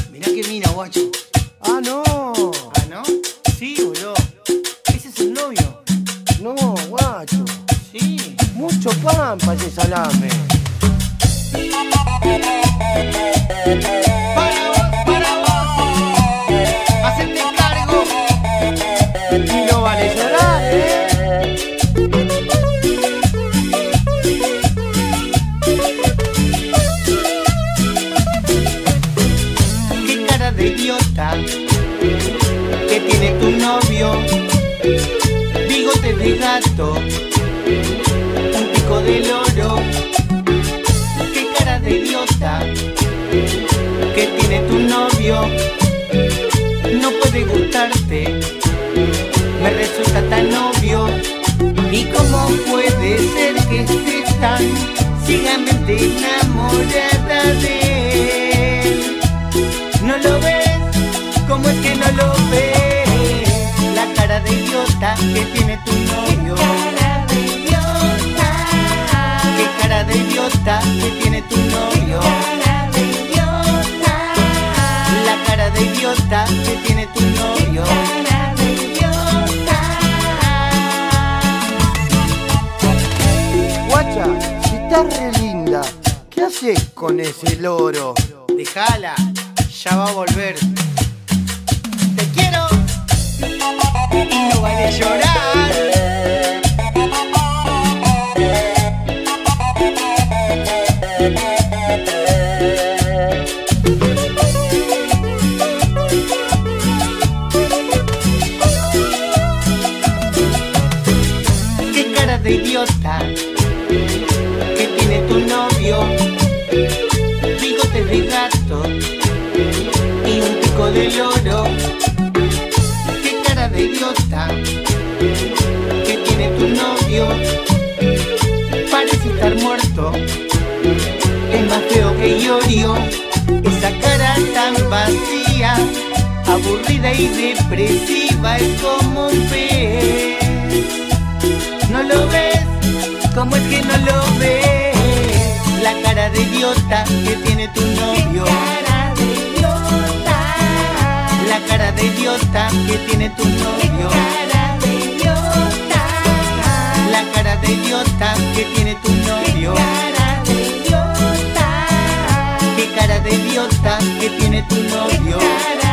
Mirá qué mina, guacho. Ah, no. Ah, ¿no? Sí, boludo. Ese es el novio. No, guacho. Sí. Mucho pan para ese salame. Para vos. Hacete cargo. Y no vale llorar, Qué cara de idiota que tiene tu novio. Bigote de gato, un pico de loro. Qué cara de idiota que tiene tu novio. No puede gustarte, me resulta tan obvio. ¿Y cómo puede ser que estés tan ciegamente enamorada de él? ¿No lo ves? ¿Cómo es que no lo ves? La cara de idiota que tiene tu novio. Qué cara de idiota que tiene tu novio. La cara de idiota que tiene tu novio. Guacha, si estás re linda, ¿qué haces con ese loro? Déjala, ya va a volver. Te quiero y no vale llorar. Qué cara de idiota que tiene tu novio. Bigote de gato y un pico de loro. Qué cara de idiota que tiene tu novio. Parece estar muerto, es más feo que Iorio. Esa cara tan vacía, aburrida y depresiva, es como un pez. ¿No lo ves? ¿Cómo es que no lo ves? La cara de idiota que tiene tu novio. La cara de idiota que tiene tu novio. La cara de idiota que tiene tu novio. Qué cara de idiota que tiene tu novio.